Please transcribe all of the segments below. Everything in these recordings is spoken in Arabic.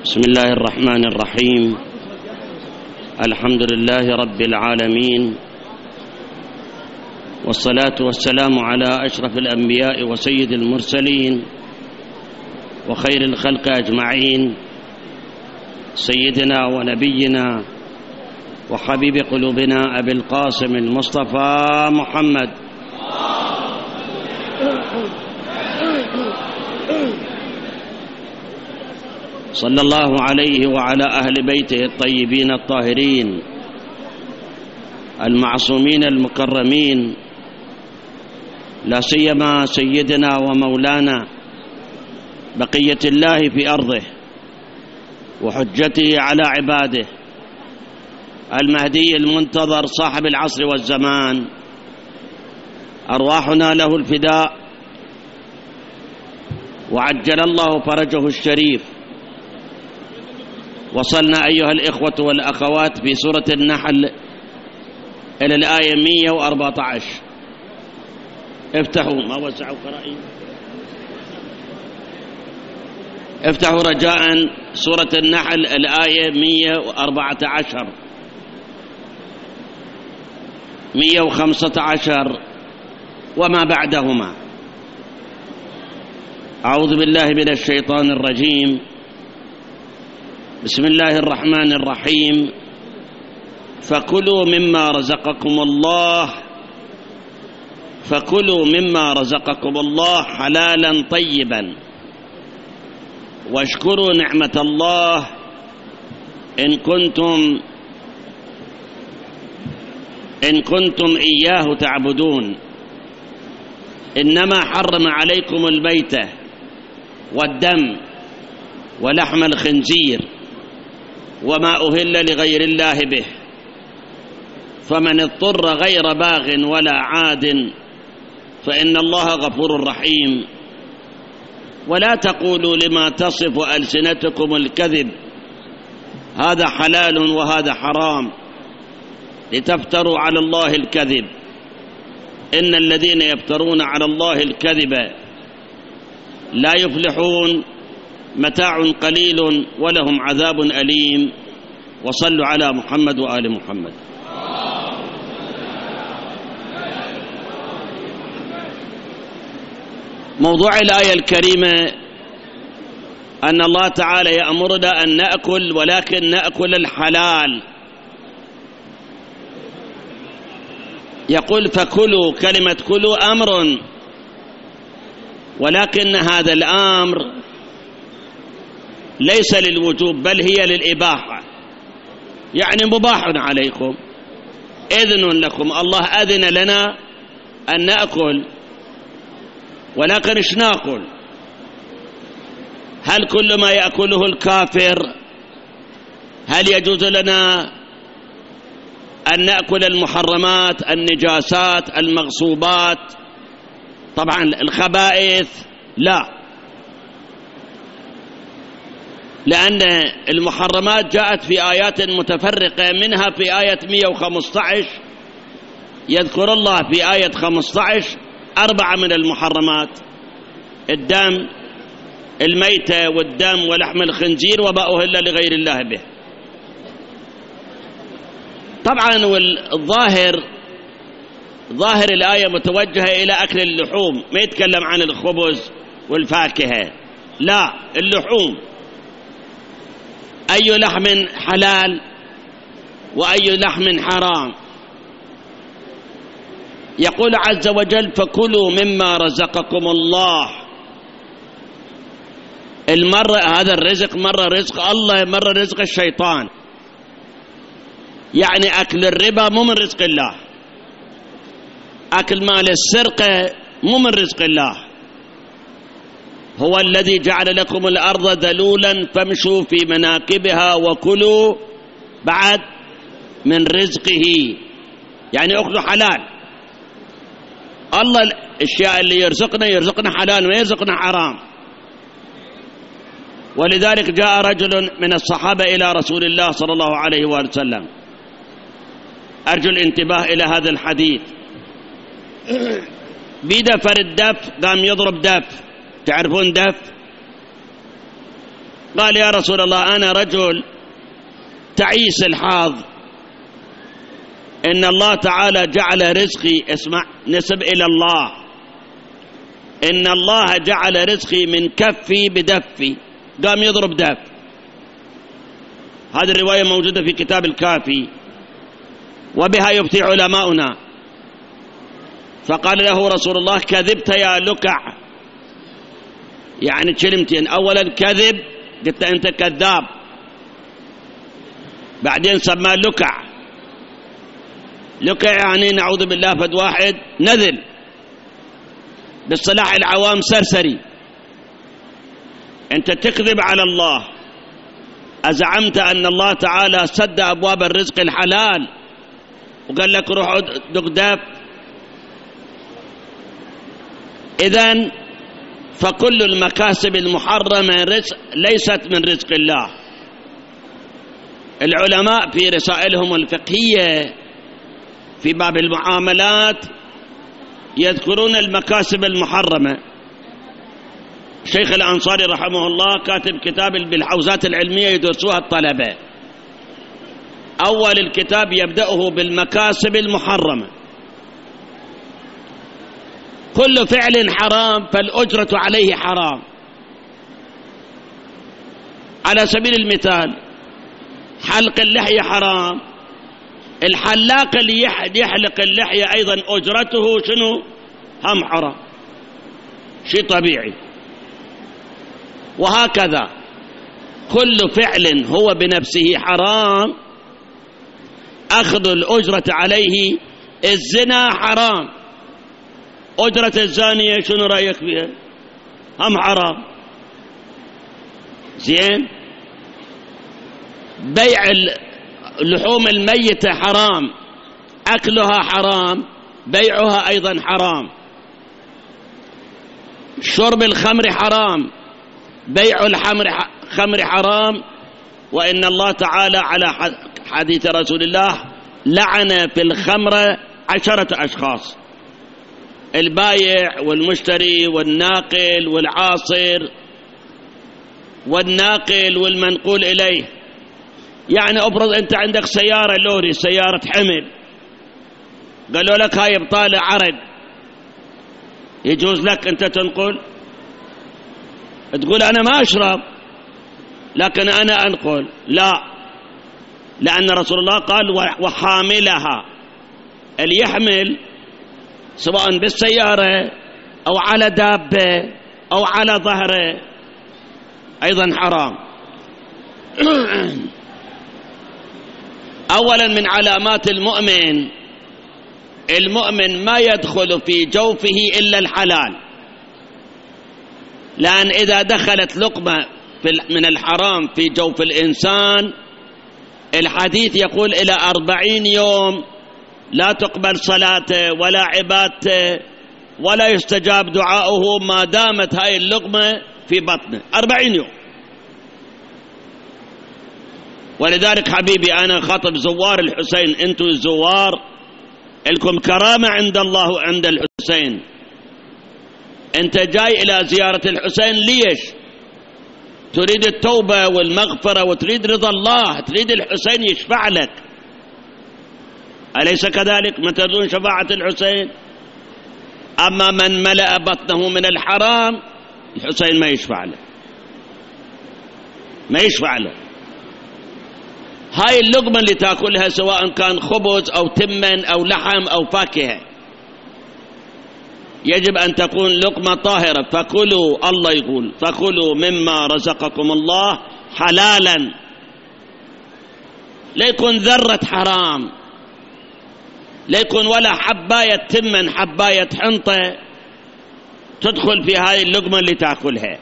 بسم الله الرحمن الرحيم. الحمد لله رب العالمين، والصلاة والسلام على أشرف الأنبياء وسيد المرسلين وخير الخلق أجمعين، سيدنا ونبينا وحبيب قلوبنا أبي القاسم المصطفى محمد صلى الله عليه وعلى أهل بيته الطيبين الطاهرين المعصومين المكرمين، لا سيما سيدنا ومولانا بقية الله في أرضه وحجته على عباده المهدي المنتظر صاحب العصر والزمان، أرواحنا له الفداء، وعجل الله فرجه الشريف. وصلنا أيها الإخوة والأخوات في سورة النحل إلى الآية 114. افتحوا، ما وسعوا قرائي، افتحوا رجاء سورة النحل الآية 114 115 وما بعدهما. أعوذ بالله من الشيطان الرجيم. بسم الله الرحمن الرحيم. فكلوا مما رزقكم الله حلالا طيبا، واشكروا نعمة الله إن كنتم إياه تعبدون. إنما حرم عليكم الميتة والدم ولحم الخنزير وما أهل لغير الله به، فمن اضطر غير باغ ولا عاد فإن الله غفور رحيم. ولا تقولوا لما تصف ألسنتكم الكذب هذا حلال وهذا حرام لتفتروا على الله الكذب، إن الذين يفترون على الله الكذب لا يفلحون، متاع قليل ولهم عذاب أليم. وصلوا على محمد وآل محمد. موضوع الآية الكريمة أن الله تعالى يأمرنا أن نأكل، ولكن نأكل الحلال. يقول فكلوا، كلمة كلوا أمر، ولكن هذا الأمر ليس للوجوب بل هي للإباحة، يعني مباح عليكم، إذن لكم. الله أذن لنا أن نأكل، ولكن إيش نأكل؟ هل كل ما يأكله الكافر؟ هل يجوز لنا أن نأكل المحرمات، النجاسات، المغصوبات، طبعا الخبائث؟ لا، لأن المحرمات جاءت في آيات متفرقة، منها في آية 115 يذكر الله في آية 15 أربعة من المحرمات: الدم، الميتة والدم ولحم الخنزير وما أهل لغير الله به. طبعا ظاهر الآية متوجهة إلى أكل اللحوم، ما يتكلم عن الخبز والفاكهة، لا، اللحوم. أي لحم حلال وأي لحم حرام؟ يقول عز وجل فكلوا مما رزقكم الله. المرة هذا الرزق مرة رزق الله، مرة رزق الشيطان. يعني أكل الربا مو من رزق الله، أكل مال السرقة مو من رزق الله. هو الذي جعل لكم الأرض ذلولا فامشوا في مناكبها وكلوا بعد من رزقه، يعني أكلوا حلال. الله الأشياء اللي يرزقنا حلال ويرزقنا حرام. ولذلك جاء رجل من الصحابة إلى رسول الله صلى الله عليه وآله وسلم، أرجو الانتباه إلى هذا الحديث. بيده فرد دف، قام يضرب دف، تعرفون دف؟ قال يا رسول الله أنا رجل تعيس الحظ، إن الله تعالى جعل رزقي، اسمع نسب إلى الله، إن الله جعل رزقي من كفي بدفي، قام يضرب دف. هذه الرواية موجودة في كتاب الكافي وبها يفتي علماؤنا. فقال له رسول الله كذبت يا لكع، يعني كلمتين، أولا كذب، قلت أنت كذاب، بعدين سماه لكع. لكع يعني نعوذ بالله فد واحد نذل، باصطلاح العوام سرسري. أنت تكذب على الله، أزعمت أن الله تعالى سد أبواب الرزق الحلال وقال لك روح دق داب. إذن فكل المكاسب المحرمة ليست من رزق الله. العلماء في رسائلهم الفقهية في باب المعاملات يذكرون المكاسب المحرمة. الشيخ الأنصاري رحمه الله كاتب كتاب بالحوزات العلمية يدرسوها الطلبة. أول الكتاب يبدأه بالمكاسب المحرمة. كل فعل حرام فالأجرة عليه حرام. على سبيل المثال حلق اللحية حرام، الحلاق اللي يحلق اللحية أيضا أجرته شنو؟ هم حرام، شيء طبيعي. وهكذا كل فعل هو بنفسه حرام أخذ الأجرة عليه. الزنا حرام، أجرة الزانية شنو رأيك فيها؟ هم حرام. زين. بيع اللحوم الميتة حرام، أكلها حرام، بيعها أيضا حرام. شرب الخمر حرام، بيع الخمر حرام. وإن الله تعالى على حديث رسول الله لعن في الخمر 10 أشخاص: البايع والمشتري والناقل والعاصر والناقل والمنقول إليه. يعني أبرز أنت عندك سيارة لوري، سيارة حمل، قالوا لك هاي بطالة عرض، يجوز لك أنت تنقل؟ تقول أنا ما أشرب لكن أنا أنقل؟ لا، لأن رسول الله قال وحاملها، اللي يحمل سواء بالسيارة أو على دابة أو على ظهره أيضا حرام. أولا من علامات المؤمن ما يدخل في جوفه إلا الحلال، لأن إذا دخلت لقمة من الحرام في جوف الإنسان الحديث يقول إلى 40 يوم لا تقبل صلاته ولا عبادته ولا يستجاب دعاؤه ما دامت هاي اللقمة في بطنه 40 يوم. ولذلك حبيبي أنا خاطب زوار الحسين، أنتم الزوار لكم كرامة عند الله وعند الحسين. أنت جاي إلى زيارة الحسين ليش؟ تريد التوبة والمغفرة وتريد رضا الله، تريد الحسين يشفع لك، أليس كذلك؟ ما تريدون شفاعة الحسين؟ أما من ملأ بطنه من الحرام الحسين ما يشفع له، ما يشفع له. هاي اللقمة اللي تأكلها سواء كان خبز أو تمن أو لحم أو فاكهة يجب أن تكون لقمة طاهرة. فكلوا، الله يقول فكلوا مما رزقكم الله حلالا، لا يكون ذرة حرام، لا يكون ولا حباية تمن حباية حنطة تدخل في هذه اللقمة اللي تأكلها.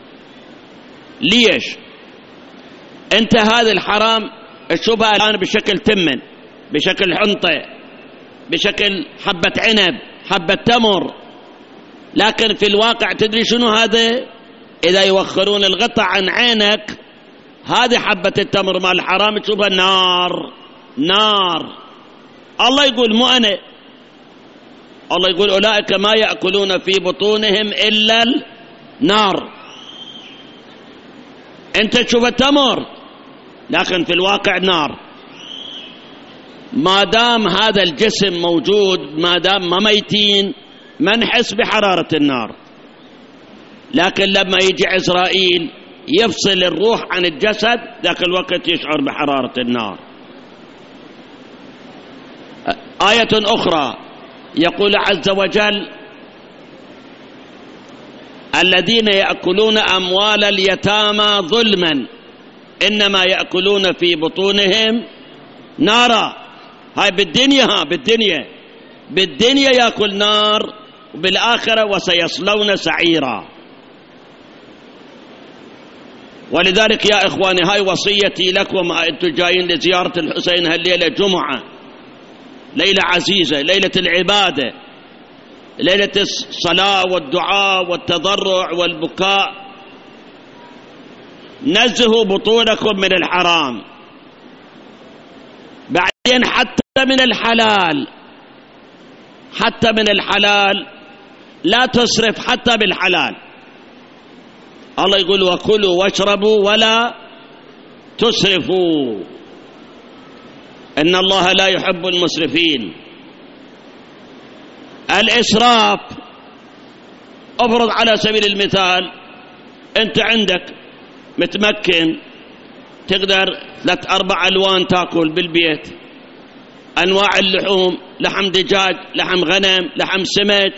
ليش؟ أنت هذا الحرام تشوفها الآن بشكل تمن، بشكل حنطة، بشكل حبة عنب، حبة تمر، لكن في الواقع تدري شنو هذا؟ إذا يوخرون الغطاء عن عينك هذه حبة التمر مال الحرام تشوفها نار نار. الله يقول مو أنا، الله يقول أولئك ما يأكلون في بطونهم إلا النار. أنت تشوف التمر لكن في الواقع نار. ما دام هذا الجسم موجود، ما دام ما ميتين، ما نحس بحرارة النار. لكن لما يجي عزرائيل يفصل الروح عن الجسد، ذاك الوقت يشعر بحرارة النار. آية أخرى يقول عز وجل: الذين يأكلون أموال اليتامى ظلما إنما يأكلون في بطونهم نارا. هاي بالدنيا يأكل نار، وبالآخرة وسيصلون سعيرا. ولذلك يا إخواني، هاي وصيتي لكم. أنتم جايين لزيارة الحسين هالليلة جمعة، ليلة عزيزة، ليلة العبادة، ليلة الصلاة والدعاء والتضرع والبكاء. نزهوا بطونكم من الحرام. بعدين حتى من الحلال لا تسرف حتى بالحلال. الله يقول: وكلوا واشربوا ولا تسرفوا إن الله لا يحب المسرفين. الإسراف، أفرض على سبيل المثال أنت عندك متمكن تقدر 3-4 ألوان تأكل بالبيت، أنواع اللحوم، لحم دجاج، لحم غنم، لحم سمك،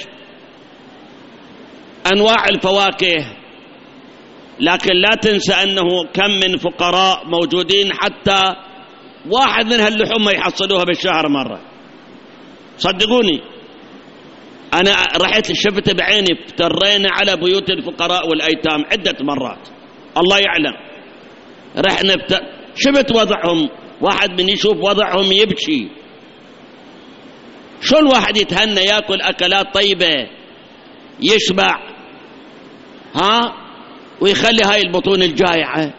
أنواع الفواكه. لكن لا تنسى أنه كم من فقراء موجودين حتى واحد من هاللحوم ما يحصلوها بالشهر مرة. صدقوني، أنا رحت شفت بعيني، افترينا على بيوت الفقراء والأيتام عدة مرات، الله يعلم. رحنا شفت وضعهم، واحد من يشوف وضعهم يبكي. شو الواحد يتهنى يأكل أكلات طيبة يشبع، ويخلي هاي البطون الجائعة؟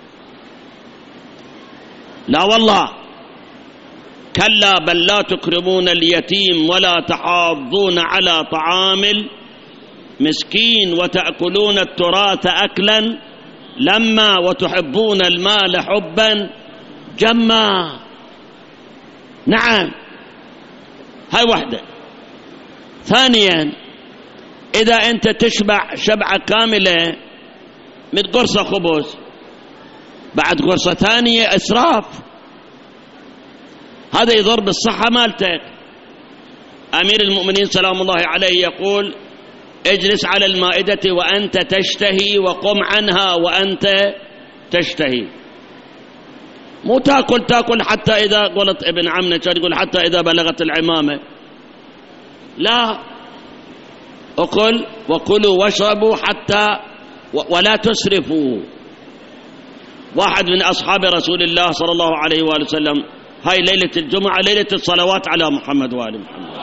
لا والله، كلا بل لا تكرمون اليتيم ولا تحاضون على طعام المسكين وتأكلون التراث أكلا لما وتحبون المال حبا جما. نعم، هاي واحدة. ثانيا، إذا أنت تشبع شبعة كاملة من قرصة خبز، بعد قرصة ثانية إسراف، هذا يضر بالصحة مالتك. أمير المؤمنين سلام الله عليه يقول: اجلس على المائدة وأنت تشتهي، وقم عنها وأنت تشتهي. مو تاكل حتى إذا قلت ابن عمنا كان يقول حتى إذا بلغت العمامة. لا، أقول وكلوا واشربوا حتى ولا تسرفوا. واحد من أصحاب رسول الله صلى الله عليه وآله وسلم، هاي ليلة الجمعة ليلة الصلوات على محمد وآل محمد،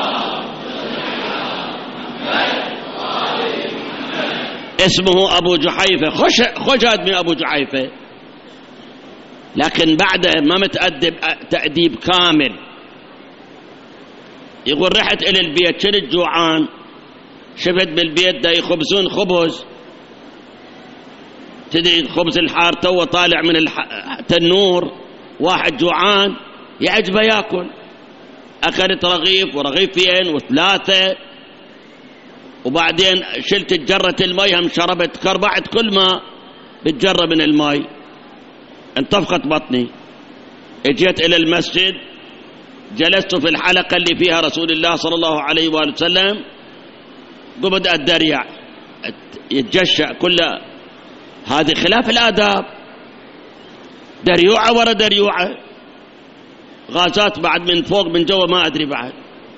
اسمه أبو جحيفة. خوش آدمي أبو جحيفة، لكن بعد ما متأدب تأديب كامل. يقول: رحت إلى البيت، كنت جوعان، شفت بالبيت دا يخبزون خبز، تدري الخبز الحار تو طالع من التنور، واحد جوعان يعجبه ياكل. أكلت رغيف ورغيفين و3، وبعدين شلت جرة المي، هم شربت كربعت كل ما بالجرة من المي، انتفخت بطني. اجيت إلى المسجد، جلست في الحلقة اللي فيها رسول الله صلى الله عليه وآله وسلم، قمت الدريع يتجشع كله. هذه خلاف الآداب، دريوعة ورا دريوعة، غازات بعد من فوق من جوا ما أدري بعد.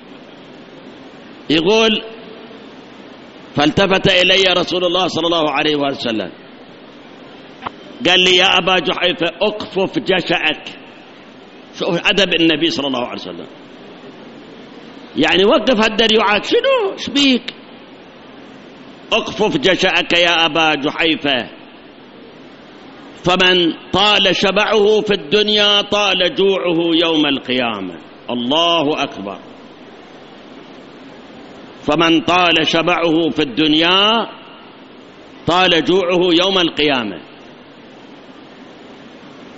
يقول: فالتفت إلي رسول الله صلى الله عليه وسلم قال لي: يا أبا جحيفة أكفف جشعك. شوف أدب النبي صلى الله عليه وسلم، يعني وقف هالدريوعات، شنو شبيك؟ أكفف جشعك يا أبا جحيفة، فمن طال شبعه في الدنيا طال جوعه يوم القيامة. الله أكبر. فمن طال شبعه في الدنيا طال جوعه يوم القيامة.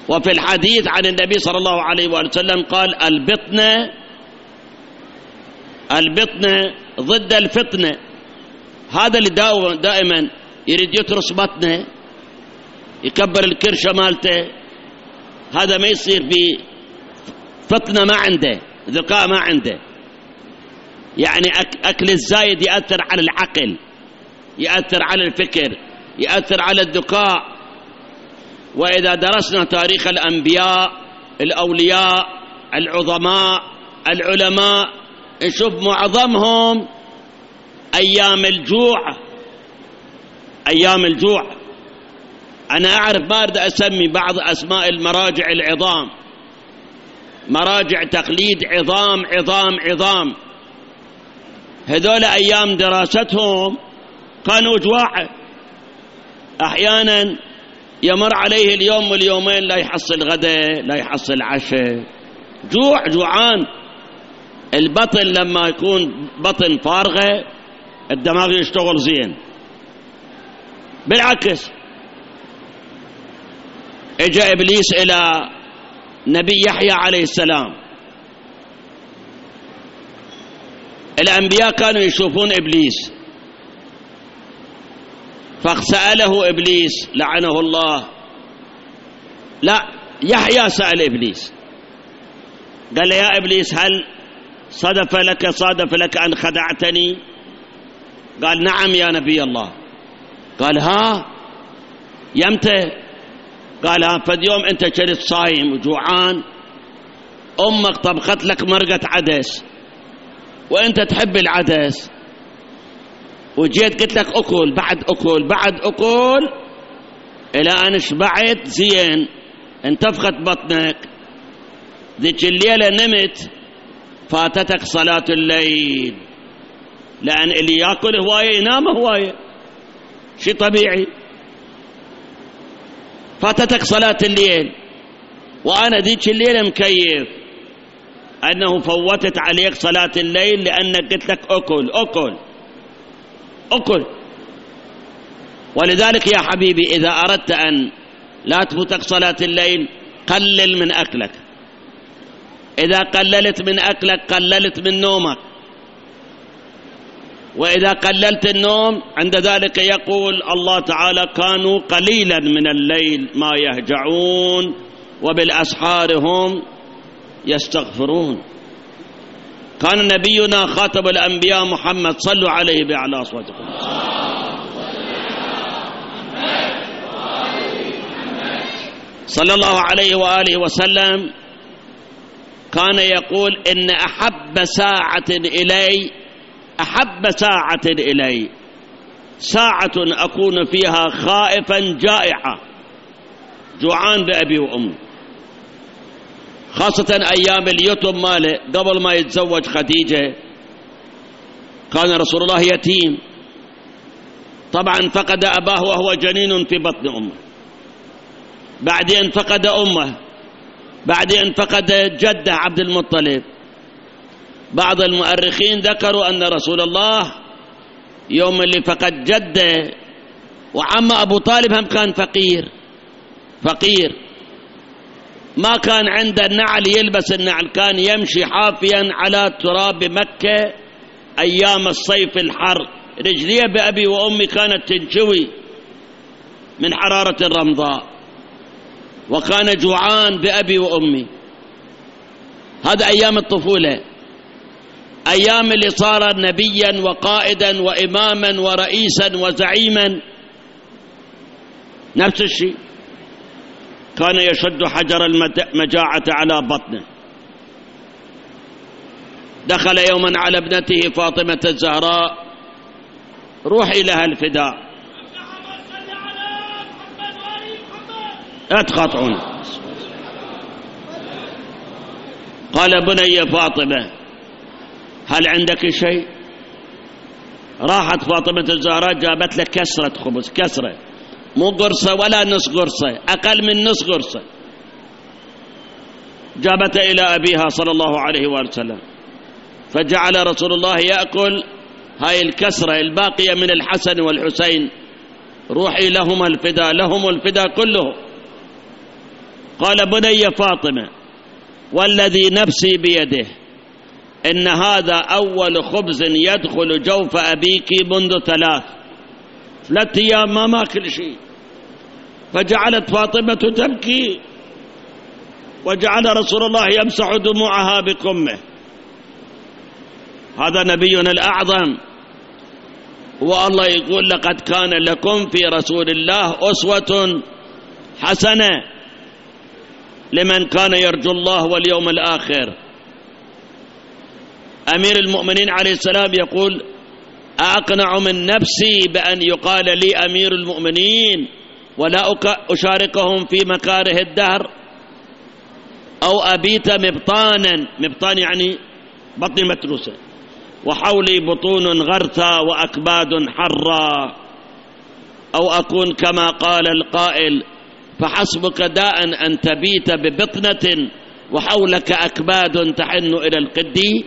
وفي الحديث عن النبي صلى الله عليه وآله وسلم قال البطنة ضد الفتنة. هذا اللي دائما يريد يترس بطنه يكبر الكرشة مالته، هذا ما يصير بفتنة، ما عنده ذكاء، ما عنده. يعني أكل الزايد يأثر على العقل، يأثر على الفكر، يأثر على الذكاء. وإذا درسنا تاريخ الأنبياء الأولياء العظماء العلماء نشوف معظمهم أيام الجوع. أنا أعرف، ما أريد أسمي بعض أسماء المراجع العظام، مراجع تقليد عظام. هذول أيام دراستهم كانوا جواعة، أحيانا يمر عليه اليوم واليومين لا يحصل غداء لا يحصل عشاء، جوعان. البطن لما يكون بطن فارغة الدماغ يشتغل زين. بالعكس اجى إبليس إلى نبي يحيى عليه السلام. الأنبياء كانوا يشوفون إبليس، فسأله إبليس لعنه الله، لا يحيى سأل إبليس قال له: يا إبليس هل صادف لك أن خدعتني؟ قال: نعم يا نبي الله. قال: ها يمتى؟ قال: ها فاليوم أنت كنت صايم وجوعان، أمك طبخت لك مرقة عدس وأنت تحب العدس، وجيت قلت لك أكل بعد أكل إلى أن شبعت زين، انتفخت بطنك، ذيك الليلة نمت، فاتتك صلاة الليل، لأن اللي يأكل هواية ينام هواية، شيء طبيعي. فاتتك صلاة الليل، وأنا ذيك الليلة مكيف أنه فوتت عليك صلاة الليل، لأنك قلت لك أكل. ولذلك يا حبيبي إذا أردت أن لا تفوتك صلاة الليل قلل من أكلك. إذا قللت من أكلك قللت من نومك، وإذا قللت النوم عند ذلك يقول الله تعالى: كانوا قليلا من الليل ما يهجعون وبالأسحار هم يستغفرون. كان نبينا خاتم الأنبياء محمد، صلوا عليه بأعلى أصواتكم، صلى الله عليه وآله وسلم، كان يقول: إن أحب ساعة إلي ساعة أكون فيها خائفا جائعا، جوعان بأبي وأمي، خاصة أيام اليتم ماله قبل ما يتزوج خديجة. كان رسول الله يتيم، طبعا فقد أباه وهو جنين في بطن أمه، بعدين فقد أمه، بعدين فقد جده عبد المطلب. بعض المؤرخين ذكروا أن رسول الله يوم اللي فقد جده وعم أبو طالب هم كان فقير، ما كان عنده النعل يلبس النعل، كان يمشي حافيا على تراب مكة أيام الصيف الحر، رجليه بأبي وأمي كانت تنشوي من حرارة الرمضاء، وكان جوعان بأبي وأمي. هذا أيام الطفولة. أيام اللي صار نبيا وقائدا وإماما ورئيسا وزعيما نفس الشيء، كان يشد حجر المجاعة على بطنه. دخل يوما على ابنته فاطمة الزهراء: روحي لها الفداء. اتقطعون. قال: بني فاطمة هل عندك شيء؟ راحت فاطمة الزهراء جابت له كسرة خبز، كسرة، مو قرصة ولا نص قرصة، أقل من نص قرصة، جابت إلى أبيها صلى الله عليه وآله وسلم، فجعل رسول الله يأكل هاي الكسرة الباقية من الحسن والحسين. روحي لهم الفداء كله. قال بني فاطمة والذي نفسي بيده إن هذا أول خبز يدخل جوف أبيك منذ 3 أيام ما ماكل شيء. فجعلت فاطمة تبكي وجعل رسول الله يمسح دموعها بكمه. هذا نبينا الأعظم. والله يقول لقد كان لكم في رسول الله أسوة حسنة لمن كان يرجو الله واليوم الآخر. أمير المؤمنين عليه السلام يقول أقنع من نفسي بأن يقال لي أمير المؤمنين ولا أشاركهم في مكاره الدهر، أو أبيت مبطانا، مبطان يعني بطن متروسة، وحولي بطون غرثا وأكباد حرا، أو أكون كما قال القائل فحسبك داء أن تبيت ببطنة وحولك أكباد تحن إلى القدي.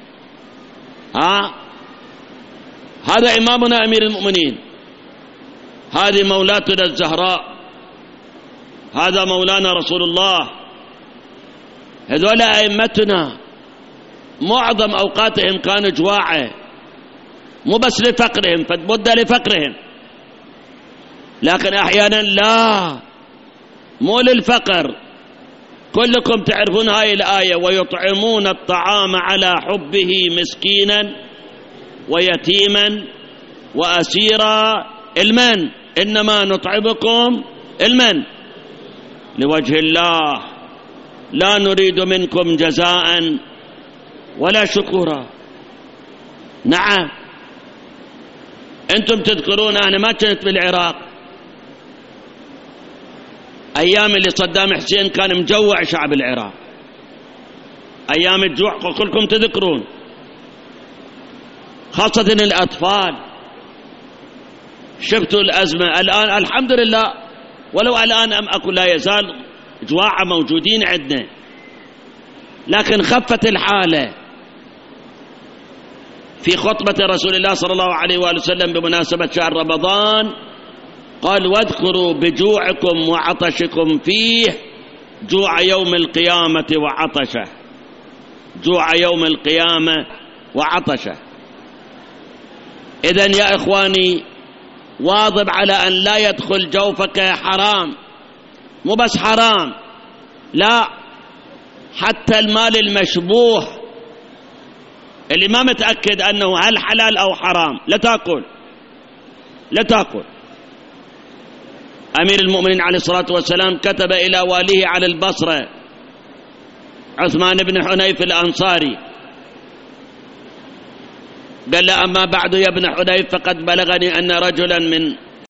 هذا إمامنا أمير المؤمنين، هذه مولاتنا الزهراء، هذا مولانا رسول الله. هذول أئمتنا معظم أوقاتهم كانوا جواعة، مو بس لفقرهم، فبد لفقرهم، لكن أحيانا لا، مو للفقر. كلكم تعرفون هاي الآية ويطعمون الطعام على حبه مسكينا ويتيما وأسيرا المن إنما نطعمكم المن لوجه الله لا نريد منكم جزاء ولا شكورا. نعم أنتم تذكرون أنا ما كنت بالعراق أيام اللي صدام حسين كان مجوع شعب العراق، أيام الجوع كلكم تذكرون، خاصة الأطفال. شفتوا الأزمة الآن الحمد لله، ولو الآن أم أكو لا يزال جواعة موجودين عندنا، لكن خفت الحالة. في خطبة رسول الله صلى الله عليه وآله وسلم بمناسبة شهر رمضان قال واذكروا بجوعكم وعطشكم فيه جوع يوم القيامة وعطشه، جوع يوم القيامة وعطشه. إذن يا إخواني واظب على أن لا يدخل جوفك حرام، مو بس حرام، لا، حتى المال المشبوه اللي ما متأكد أنه هل حلال أو حرام لا تأكل، لا تأكل. أمير المؤمنين عليه الصلاة والسلام كتب إلى واليه على البصرة عثمان بن حنيف الأنصاري قال له أما بعد يا ابن حنيف فقد بلغني أن رجلا من